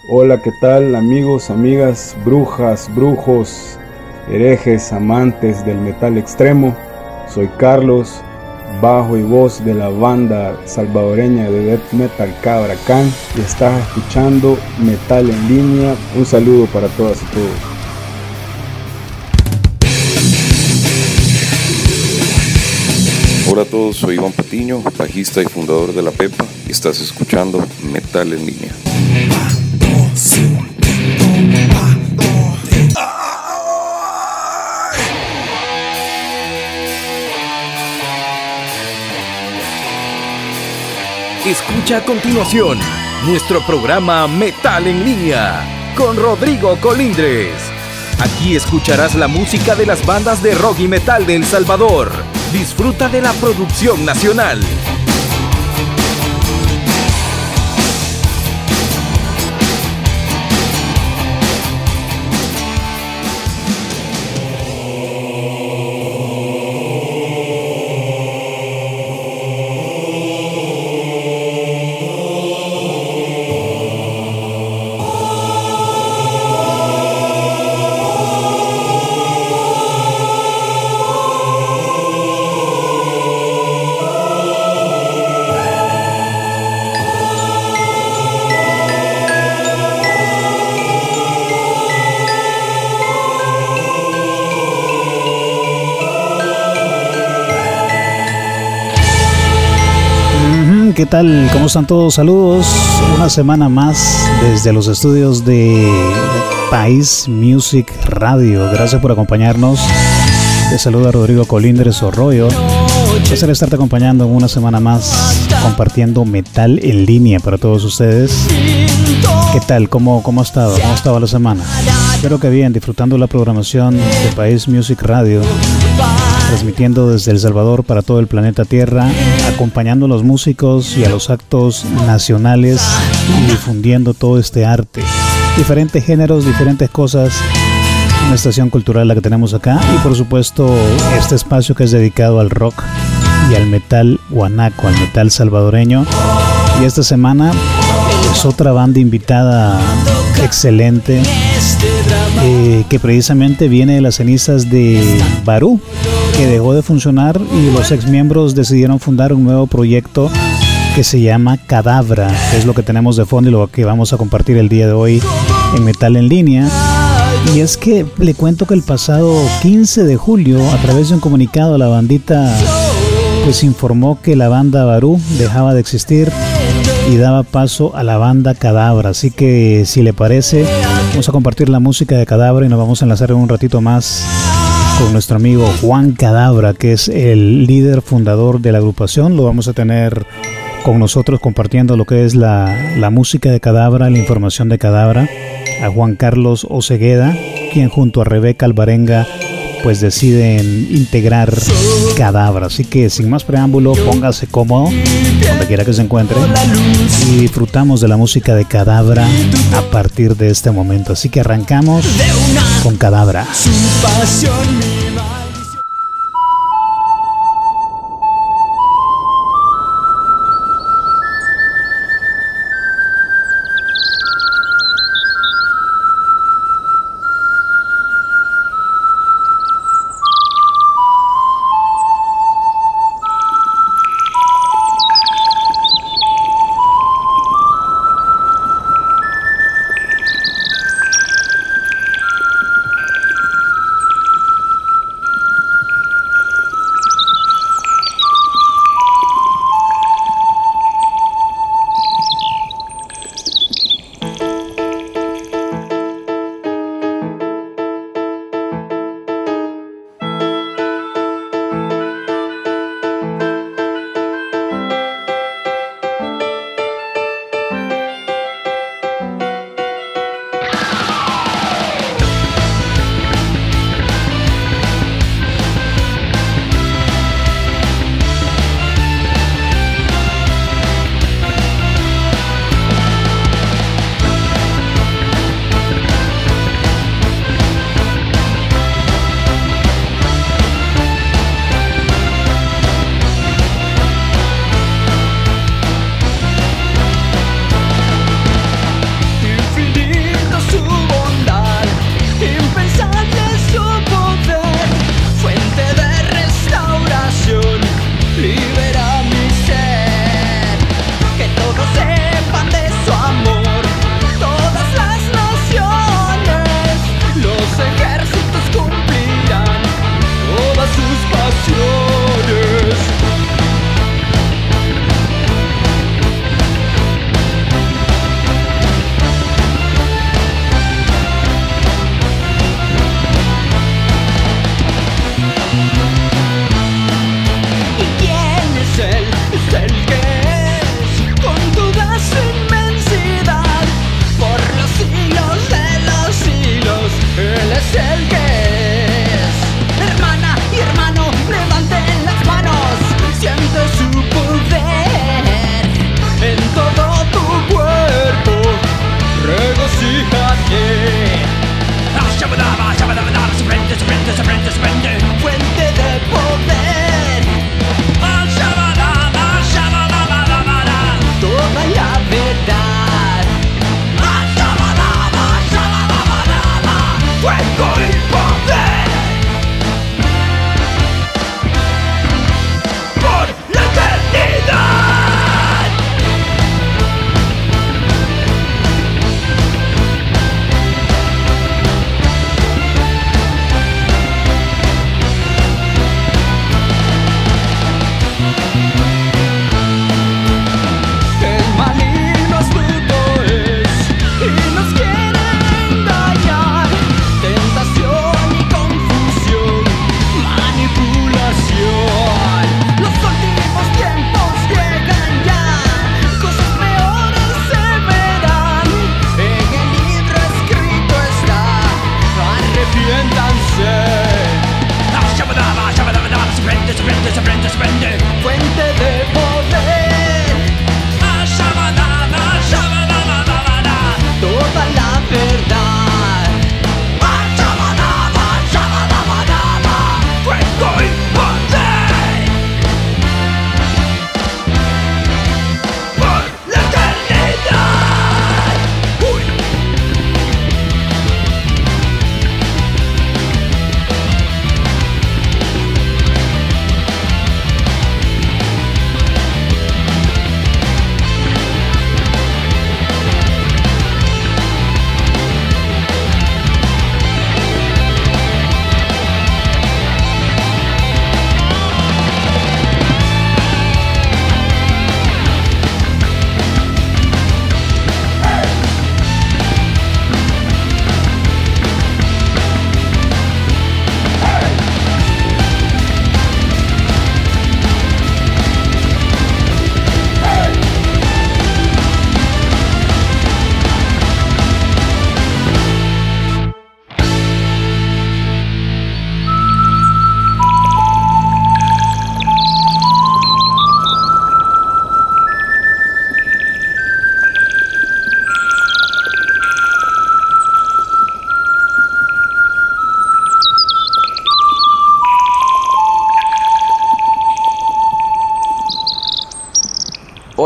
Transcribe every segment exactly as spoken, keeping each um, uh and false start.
Hola, ¿qué tal amigos, amigas, brujas, brujos, herejes, amantes del metal extremo? Soy Carlos, bajo y voz de la banda salvadoreña de death metal Cabra Can, y estás escuchando Metal en Línea. Un saludo para todas y todos. Hola a todos, soy Iván Patiño, bajista y fundador de La Pepa, y estás escuchando Metal en Línea. Escucha a continuación nuestro programa Metal en Línea con Rodrigo Colindres. Aquí escucharás la música de las bandas de rock y metal de El Salvador. Disfruta de la producción nacional. ¿Qué tal? ¿Cómo están todos? Saludos. Una semana más desde los estudios de País Music Radio. Gracias por acompañarnos. Te saluda Rodrigo Colindres Orroyo. Placer estarte acompañando en una semana más, compartiendo metal en línea para todos ustedes. ¿Qué tal? ¿Cómo, cómo ha estado? ¿Cómo estaba la semana? Espero que bien, disfrutando la programación de País Music Radio, transmitiendo desde El Salvador para todo el planeta Tierra, acompañando a los músicos y a los actos nacionales y difundiendo todo este arte, diferentes géneros, diferentes cosas. Una estación cultural la que tenemos acá, y por supuesto este espacio que es dedicado al rock y al metal guanaco, al metal salvadoreño. Y esta semana es otra banda invitada excelente, eh, que precisamente viene de las cenizas de Barú, que dejó de funcionar, y los ex miembros decidieron fundar un nuevo proyecto que se llama Cadabra, que es lo que tenemos de fondo y lo que vamos a compartir el día de hoy en Metal en Línea. Y es que le cuento que el pasado quince de julio, a través de un comunicado, la bandita pues informó que la banda Barú dejaba de existir y daba paso a la banda Cadabra. Así que, si le parece, vamos a compartir la música de Cadabra y nos vamos a enlazar en un ratito más con nuestro amigo Juan Cadabra, que es el líder fundador de la agrupación. Lo vamos a tener con nosotros compartiendo lo que es la, la música de Cadabra, la información de Cadabra, a Juan Carlos Osegueda, quien junto a Rebeca Alvarenga pues deciden integrar Cadabra. Así que, sin más preámbulo, póngase cómodo donde quiera que se encuentre y disfrutamos de la música de Cadabra a partir de este momento. Así que arrancamos con Cadabra.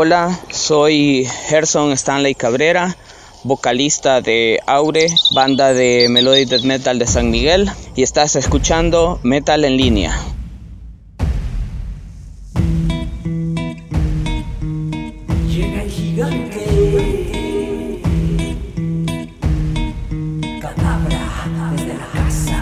Hola, soy Gerson Stanley Cabrera, vocalista de Aure, banda de Melodic Death Metal de San Miguel, y estás escuchando Metal en Línea. Llega el gigante, Cadabra desde la casa.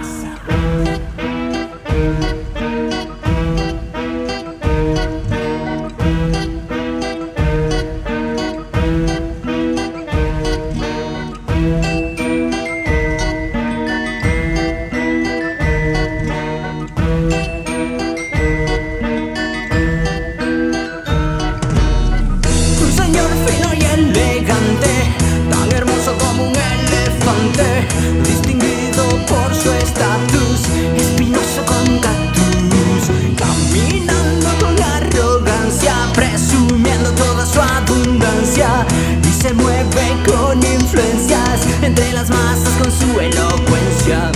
Distinguido por su estatus, espinoso con cactus, caminando con arrogancia, presumiendo toda su abundancia, y se mueve con influencias entre las masas con su elocuencia.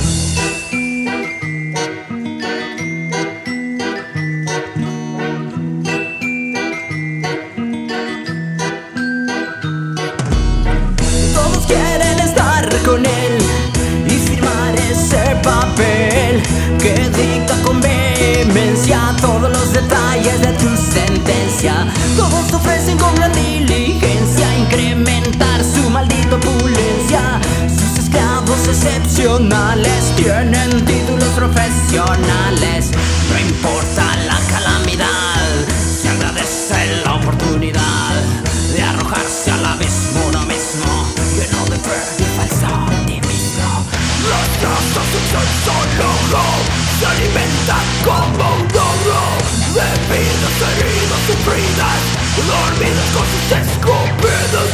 Todos quieren estar con él y firmar ese papel que dicta con vehemencia todos los detalles de tu sentencia. Todos ofrecen con gran diligencia incrementar su maldita opulencia. Sus esclavos excepcionales tienen títulos profesionales. No importa la calamidad, se agradece la oportunidad de arrojarse al abismo uno mismo, lleno de fe y falso optimismo. Las casas son solo se alimentan como un logro de vidas heridas sufridas, dormidas con sus escupidos.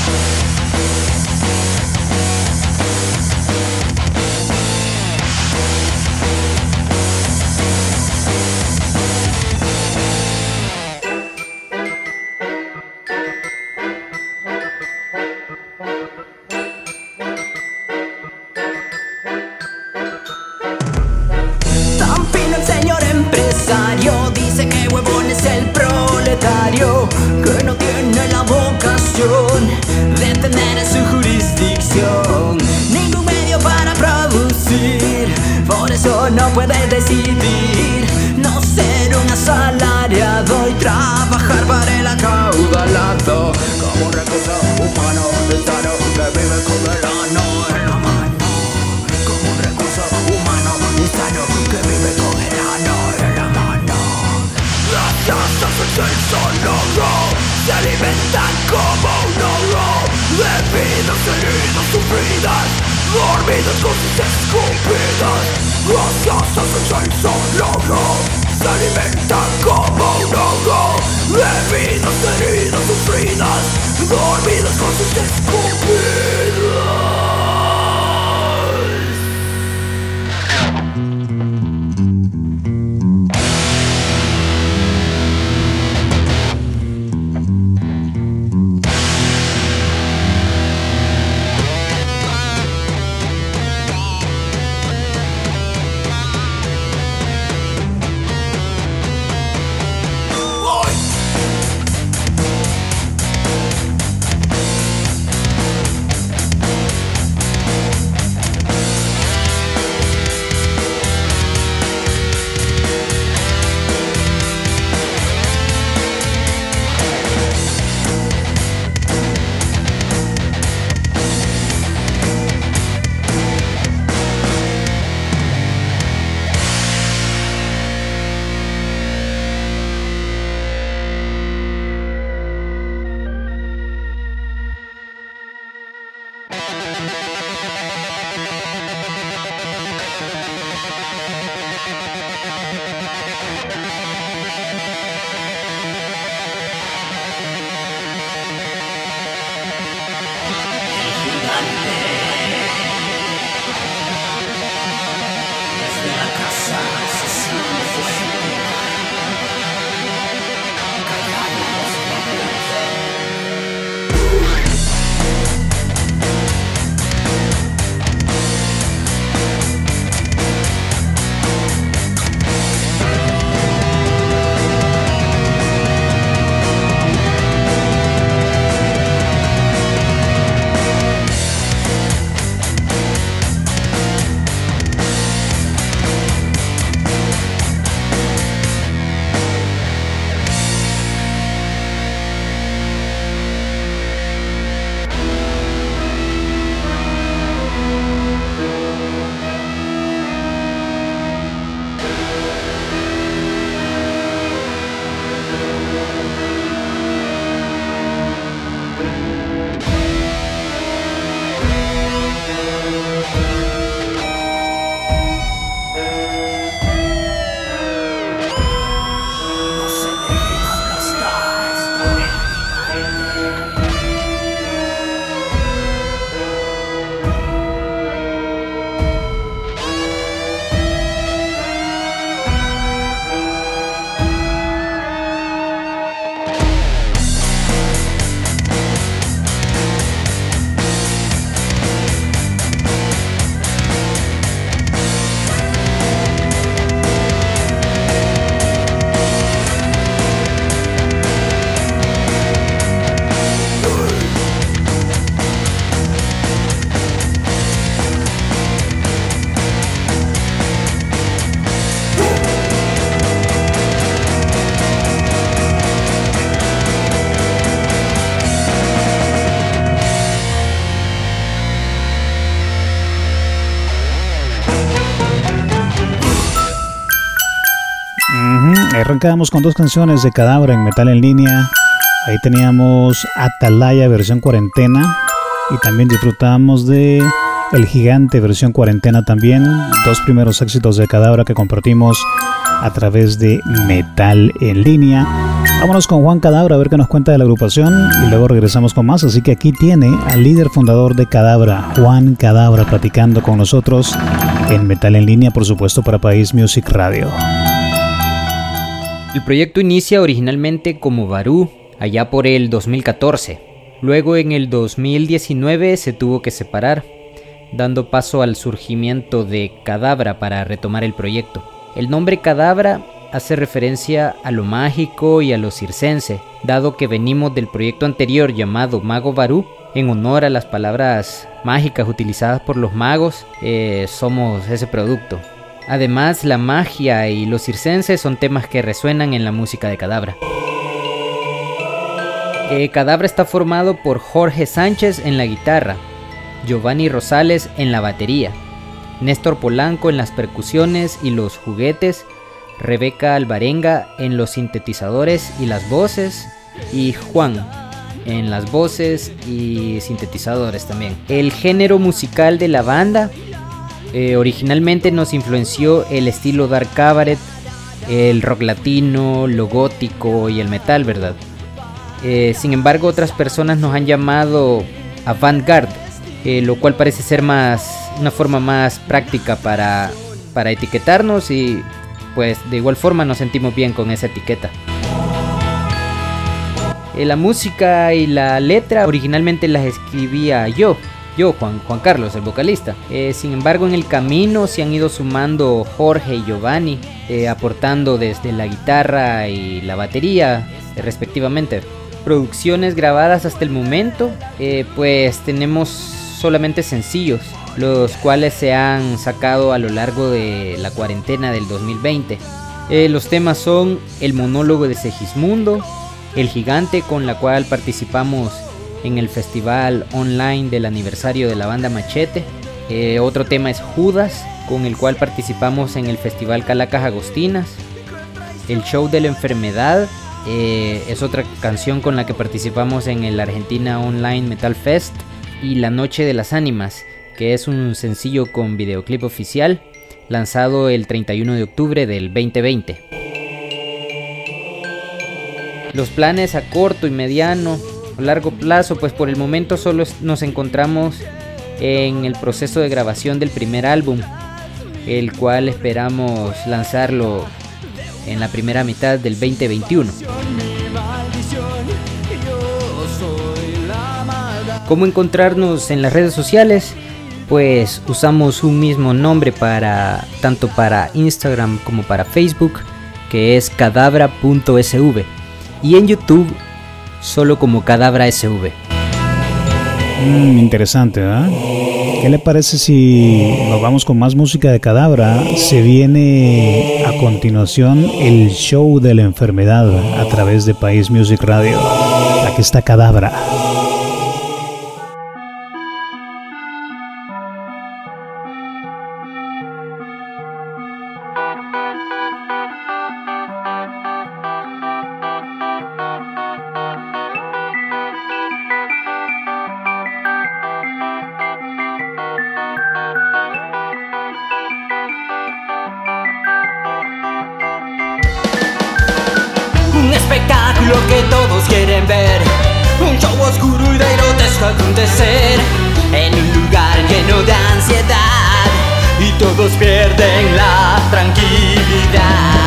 Dice que huevón es el proletario, que no tiene la vocación de tener en su jurisdicción ningún medio para producir. Por eso no puede decidir no ser un asalariado y trabajar para el acaudalado como un recurso humano sano que vive con el ano en la mano. Como un recurso humano sano que vive con el ano en la mano. Las casas del sonoro se alimentan como un oro de vidas heridas sufridas, dormidas con sus escupidas. Las casas del sonoro se alimentan como un oro de vidas heridas sufridas, dormidas con sus escupidas. arrancábamos con dos canciones de Kadabra en Metal en Línea. Ahí teníamos Atalaya versión cuarentena y también disfrutábamos de El Gigante versión cuarentena también. Dos primeros éxitos de Kadabra que compartimos a través de Metal en Línea. Vámonos con Juan Kadabra a ver qué nos cuenta de la agrupación y luego regresamos con más. Así que aquí tiene al líder fundador de Kadabra, Juan Kadabra, platicando con nosotros en Metal en Línea, por supuesto, para País Music Radio. El proyecto inicia originalmente como Barú, allá por el dos mil catorce. Luego en el dos mil diecinueve se tuvo que separar, dando paso al surgimiento de Kadabra para retomar el proyecto. El nombre Kadabra hace referencia a lo mágico y a lo circense, dado que venimos del proyecto anterior llamado Mago Barú, en honor a las palabras mágicas utilizadas por los magos. eh, somos ese producto. Además, la magia y los circenses son temas que resuenan en la música de Kadabra. Eh, Kadabra está formado por Jorge Sánchez en la guitarra, Giovanni Rosales en la batería, Néstor Polanco en las percusiones y los juguetes, Rebeca Alvarenga en los sintetizadores y las voces, y Juan en las voces y sintetizadores también. El género musical de la banda eh, originalmente nos influenció el estilo dark cabaret, el rock latino, lo gótico y el metal, ¿verdad? Eh, sin embargo, otras personas nos han llamado avant-garde, eh, lo cual parece ser más una forma más práctica para, para etiquetarnos, y pues de igual forma nos sentimos bien con esa etiqueta. Eh, la música y la letra originalmente las escribía yo, yo Juan, Juan Carlos, el vocalista. Eh, sin embargo, en el camino se han ido sumando Jorge y Giovanni, eh, aportando desde la guitarra y la batería, eh, respectivamente. Producciones grabadas hasta el momento, eh, pues tenemos solamente sencillos, los cuales se han sacado a lo largo de la cuarentena del dos mil veinte. Eh, los temas son El monólogo de Segismundo, El Gigante, con la cual participamos en el festival online del aniversario de la banda Machete. Eh, otro tema es Judas, con el cual participamos en el festival Calacas Agostinas. El Show de la Enfermedad eh, es otra canción con la que participamos en el Argentina Online Metal Fest. Y La Noche de las Ánimas, que es un sencillo con videoclip oficial, lanzado el treinta y uno de octubre del veinte veinte. Los planes a corto y mediano o largo plazo, pues por el momento solo nos encontramos en el proceso de grabación del primer álbum, el cual esperamos lanzarlo en la primera mitad del veinte veintiuno. ¿Cómo encontrarnos en las redes sociales? Pues usamos un mismo nombre para tanto para Instagram como para Facebook, que es kadabra punto s v, y en YouTube solo como Kadabra S V. Mm, interesante, ¿verdad? ¿Qué le parece si nos vamos con más música de Kadabra? Se viene a continuación el Show de la Enfermedad a través de País Music Radio. Aquí está Kadabra. Un espectáculo que todos quieren ver, un show oscuro y de grotesco acontecer, en un lugar lleno de ansiedad y todos pierden la tranquilidad.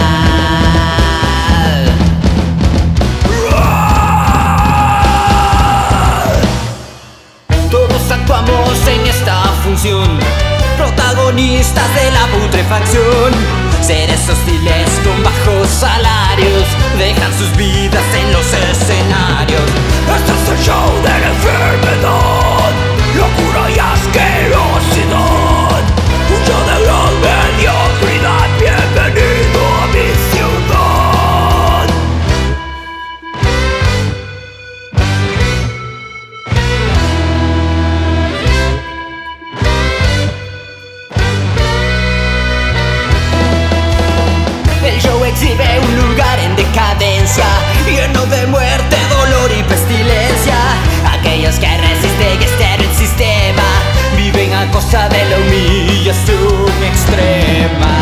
Todos actuamos en esta función, protagonistas de la putrefacción. Seres hostiles con bajos salarios dejan sus vidas en los escenarios. Este es el show de la enfermedad, locura y asquerosidad. Un show de gran mediocridad. Bienvenido a mi ciudad. El show exhibe un lugar causa de la humillación extrema.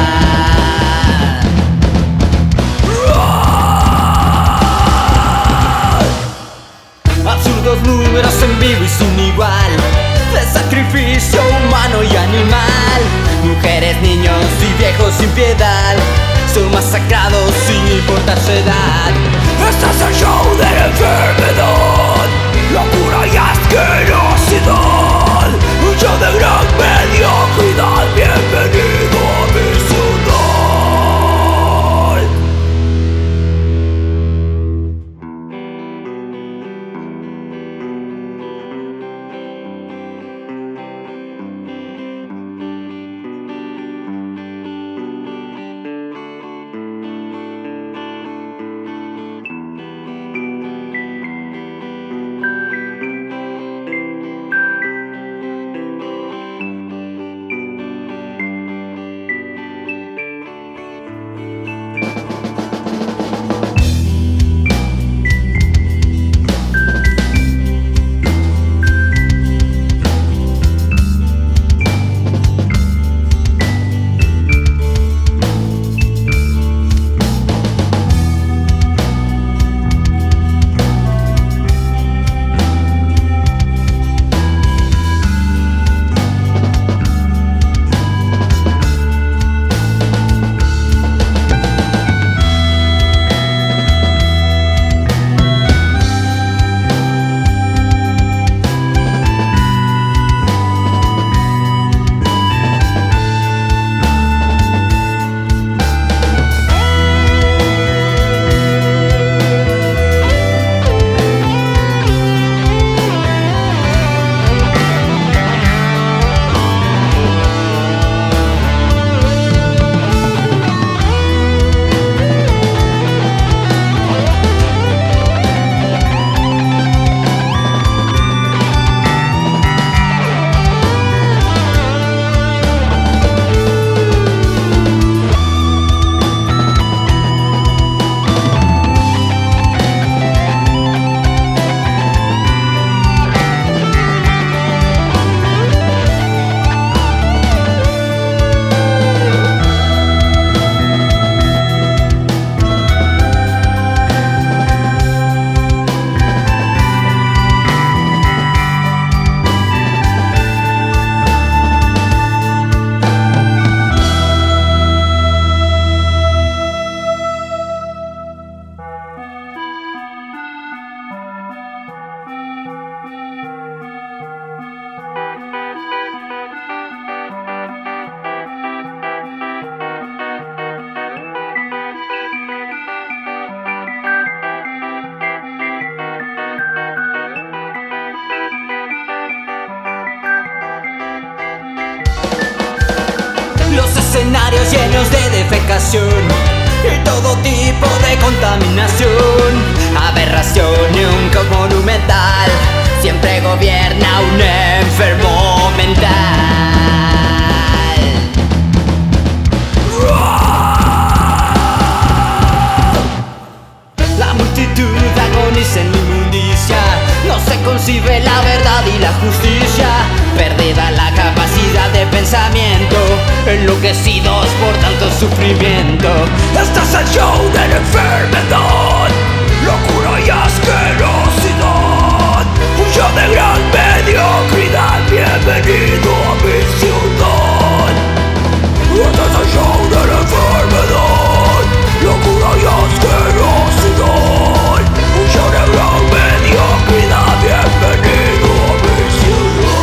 Absurdos números en vivo y sin igual, de sacrificio humano y animal. Mujeres, niños y viejos sin piedad son masacrados sin importar su edad. Este es el show de la enfermedad, locura y asquerosidad. Un show de gran mediocridad. Bienvenido a mi ciudad. Escenarios llenos de defecación y todo tipo de contaminación. Aberración y un caos monumental, siempre gobierna un enfermo mental. La multitud agoniza en la inmundicia, no se concibe la verdad y la justicia. Perdida la capacidad de pensamiento, enloquecidos por tanto sufrimiento. Este es el show de la enfermedad, locura y asquerosidad. Un show de gran mediocridad. Bienvenido a mi ciudad. Este es el show de la enfermedad, locura y asquerosidad. Un show de gran mediocridad. Bienvenido a mi ciudad.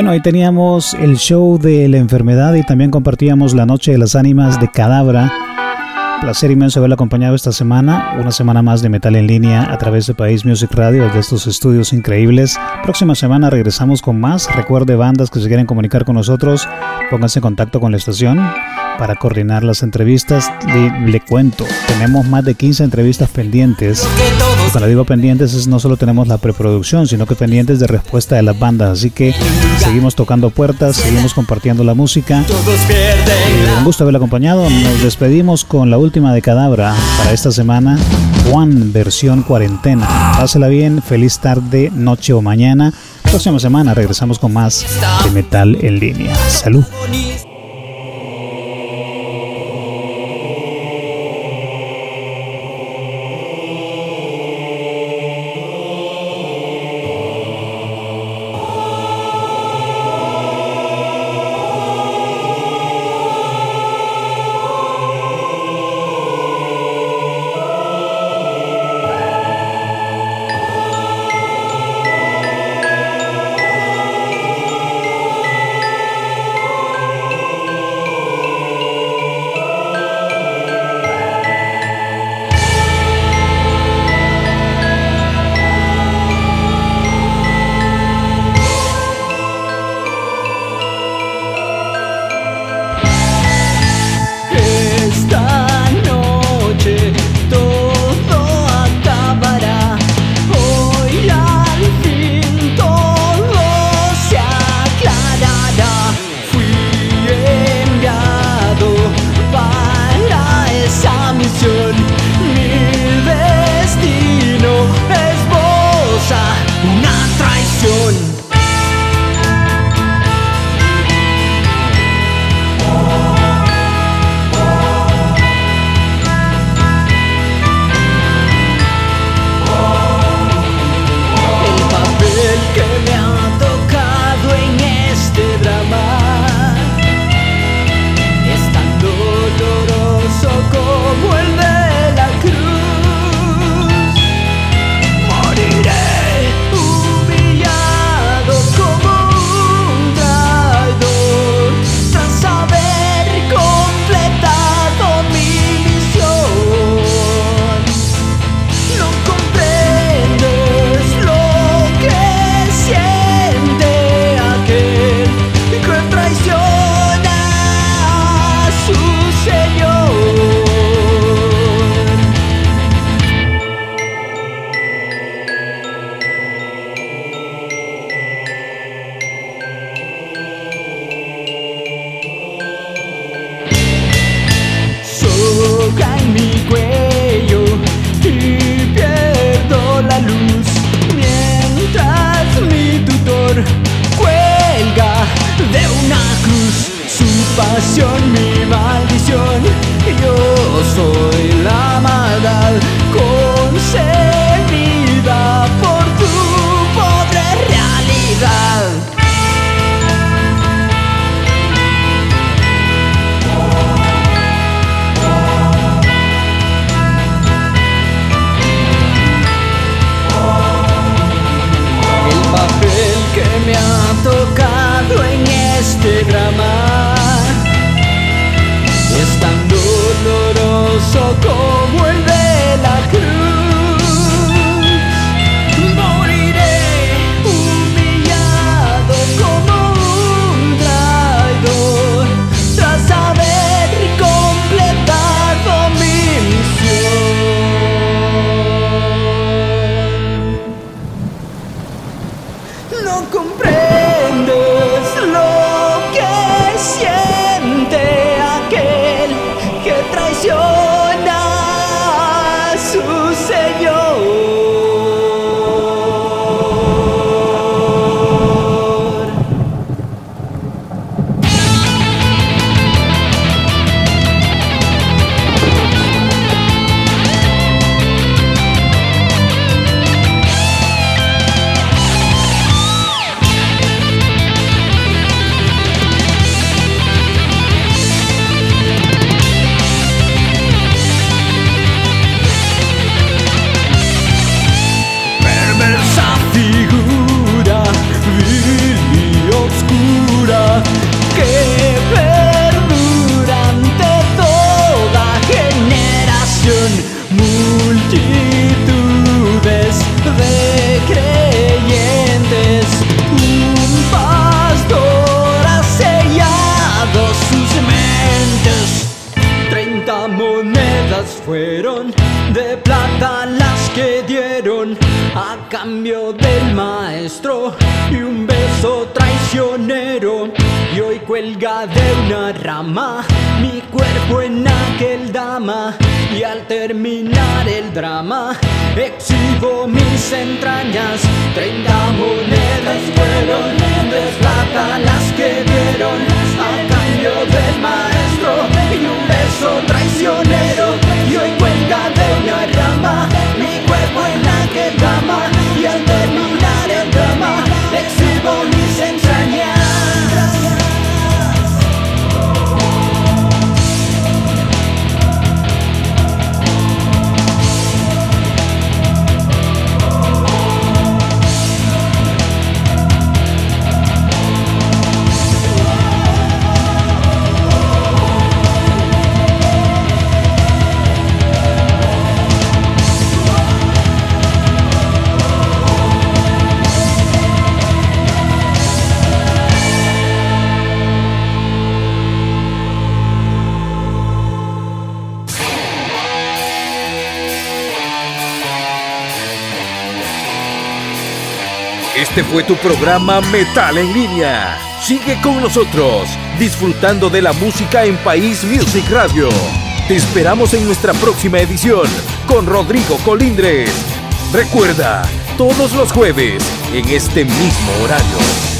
Bueno, ahí teníamos el show de la enfermedad y también compartíamos la noche de las ánimas de Cadabra. Placer inmenso haberla acompañado esta semana, una semana más de Metal en Línea a través de País Music Radio, desde estos estudios increíbles. Próxima semana regresamos con más. Recuerde, bandas que se quieren comunicar con nosotros, pónganse en contacto con la estación para coordinar las entrevistas. Le, le cuento, tenemos más de quince entrevistas pendientes. Y cuando digo pendientes es no solo tenemos la preproducción, sino que pendientes de respuesta de las bandas. Así que seguimos tocando puertas, seguimos compartiendo la música. Eh, un gusto haberla acompañado. Nos despedimos con la última de Cadabra para esta semana, Juan versión cuarentena. Pásela bien, feliz tarde, noche o mañana. Próxima semana regresamos con más de Metal en Línea. Salud. Mi maldición, yo soy la maldad concebida por tu pobre realidad. El papel que me ha tocado en este drama es tan doloroso como el de la cruz. Moriré humillado como un traidor tras haber completado mi misión. No comprendes lo que siente aquel que traiciona a su Señor. Treinta monedas fueron de plata las que dieron a cambio del maestro y un beso traicionero. Y hoy cuelga de una rama mi cuerpo en aquel dama, y al terminar el drama exhibo mis entrañas. Treinta monedas fueron de plata las que dieron a cambio del maestro y un beso traicionero. Y hoy cuelga de una rama mi cuerpo en aquel drama, y al terminar el drama exhibo mis entrañas. Este fue tu programa Metal en Línea. Sigue con nosotros, disfrutando de la música en País Music Radio. Te esperamos en nuestra próxima edición con Rodrigo Colindres. Recuerda, todos los jueves en este mismo horario.